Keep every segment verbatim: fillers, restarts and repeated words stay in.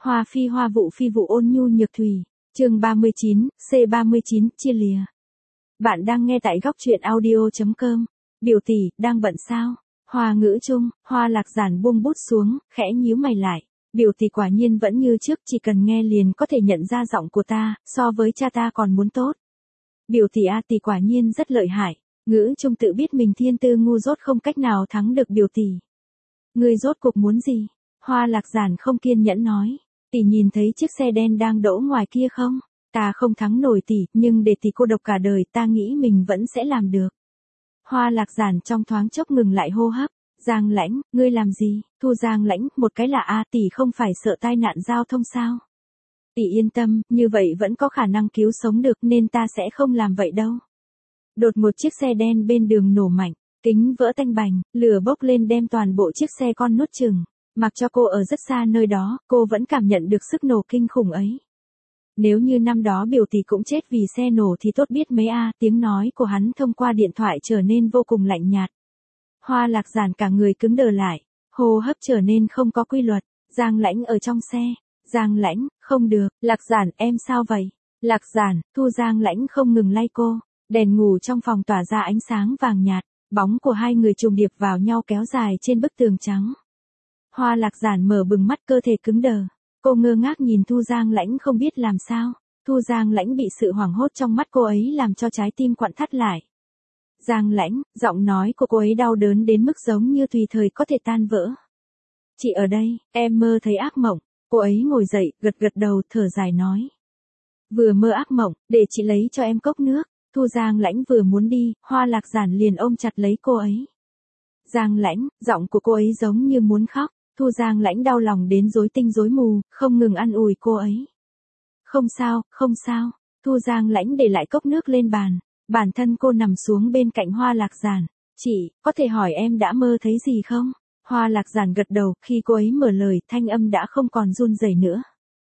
Hoa phi hoa vụ phi vụ ôn nhu nhược thủy. Chương ba mươi chín, C ba mươi chín, chia lìa. Bạn đang nghe tại góc truyện audio chấm com. Biểu tỷ, đang bận sao? Hoa ngữ chung, Hoa Lạc Giản buông bút xuống, khẽ nhíu mày lại. Biểu tỷ quả nhiên vẫn như trước, chỉ cần nghe liền có thể nhận ra giọng của ta, so với cha ta còn muốn tốt. Biểu tỷ a tỷ quả nhiên rất lợi hại. Ngữ chung tự biết mình thiên tư ngu dốt không cách nào thắng được biểu tỷ. Ngươi rốt cuộc muốn gì? Hoa Lạc Giản không kiên nhẫn nói. Tỷ nhìn thấy chiếc xe đen đang đỗ ngoài kia không? Ta không thắng nổi tỷ, nhưng để tỷ cô độc cả đời ta nghĩ mình vẫn sẽ làm được. Hoa Lạc Giản trong thoáng chốc ngừng lại hô hấp. Giang Lãnh, ngươi làm gì? Thu Giang Lãnh, một cái là a tỷ không phải sợ tai nạn giao thông sao? Tỷ yên tâm, như vậy vẫn có khả năng cứu sống được nên ta sẽ không làm vậy đâu. Đột một chiếc xe đen bên đường nổ mạnh, kính vỡ tanh bành, lửa bốc lên đem toàn bộ chiếc xe con nuốt chửng. Mặc cho cô ở rất xa nơi đó, cô vẫn cảm nhận được sức nổ kinh khủng ấy. Nếu như năm đó biểu tỷ cũng chết vì xe nổ thì tốt biết mấy a, tiếng nói của hắn thông qua điện thoại trở nên vô cùng lạnh nhạt. Hoa Lạc Giản cả người cứng đờ lại, hô hấp trở nên không có quy luật. Giang Lãnh ở trong xe. Giang Lãnh, không được, Lạc Giản em sao vậy? Lạc Giản, Thu Giang Lãnh không ngừng lay cô. Đèn ngủ trong phòng tỏa ra ánh sáng vàng nhạt, bóng của hai người trùng điệp vào nhau kéo dài trên bức tường trắng. Hoa Lạc Giản mở bừng mắt, cơ thể cứng đờ. Cô ngơ ngác nhìn Thu Giang Lãnh không biết làm sao. Thu Giang Lãnh bị sự hoảng hốt trong mắt cô ấy làm cho trái tim quặn thắt lại. Giang Lãnh, giọng nói của cô ấy đau đớn đến mức giống như tùy thời có thể tan vỡ. Chị ở đây, em mơ thấy ác mộng. Cô ấy ngồi dậy, gật gật đầu, thở dài nói. Vừa mơ ác mộng, để chị lấy cho em cốc nước. Thu Giang Lãnh vừa muốn đi, Hoa Lạc Giản liền ôm chặt lấy cô ấy. Giang Lãnh, giọng của cô ấy giống như muốn khóc. Thu Giang Lãnh đau lòng đến rối tinh rối mù, không ngừng an ủi cô ấy. Không sao, không sao. Thu Giang Lãnh để lại cốc nước lên bàn. Bản thân cô nằm xuống bên cạnh Hoa Lạc Giản. Chị, có thể hỏi em đã mơ thấy gì không? Hoa Lạc Giản gật đầu, khi cô ấy mở lời, thanh âm đã không còn run rẩy nữa.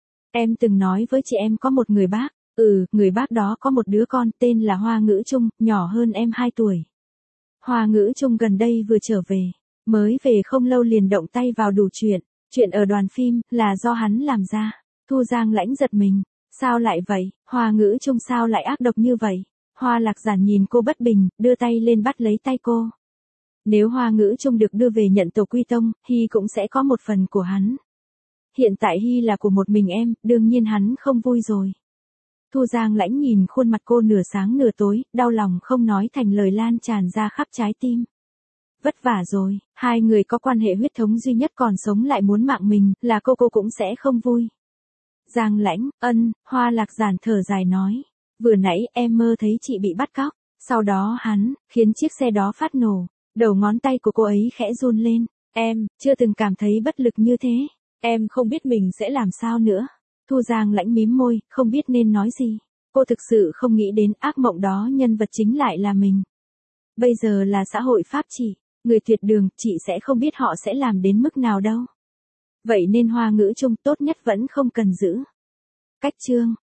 Em từng nói với chị em có một người bác. Ừ, người bác đó có một đứa con tên là Hoa Ngữ Chung, nhỏ hơn em hai tuổi. Hoa Ngữ Chung gần đây vừa trở về. Mới về không lâu liền động tay vào đủ chuyện. Chuyện ở đoàn phim là do hắn làm ra. Thu Giang Lãnh giật mình. Sao lại vậy? Hoa Ngữ Chung sao lại ác độc như vậy? Hoa Lạc Giản nhìn cô bất bình, đưa tay lên bắt lấy tay cô. Nếu Hoa Ngữ Chung được đưa về nhận tổ quy tông, Hy cũng sẽ có một phần của hắn. Hiện tại Hy là của một mình em, đương nhiên hắn không vui rồi. Thu Giang Lãnh nhìn khuôn mặt cô nửa sáng nửa tối, đau lòng không nói thành lời lan tràn ra khắp trái tim. Vất vả rồi, hai người có quan hệ huyết thống duy nhất còn sống lại muốn mạng mình, là cô cô cũng sẽ không vui. Giang Lãnh, ân, Hoa Lạc Giản thở dài nói. Vừa nãy em mơ thấy chị bị bắt cóc, sau đó hắn, khiến chiếc xe đó phát nổ. Đầu ngón tay của cô ấy khẽ run lên. Em, chưa từng cảm thấy bất lực như thế. Em không biết mình sẽ làm sao nữa. Thu Giang Lãnh mím môi, không biết nên nói gì. Cô thực sự không nghĩ đến ác mộng đó nhân vật chính lại là mình. Bây giờ là xã hội pháp trị, người tuyệt đường, chị sẽ không biết họ sẽ làm đến mức nào đâu. Vậy nên Hoa Ngữ Chung tốt nhất vẫn không cần giữ. Cách chương.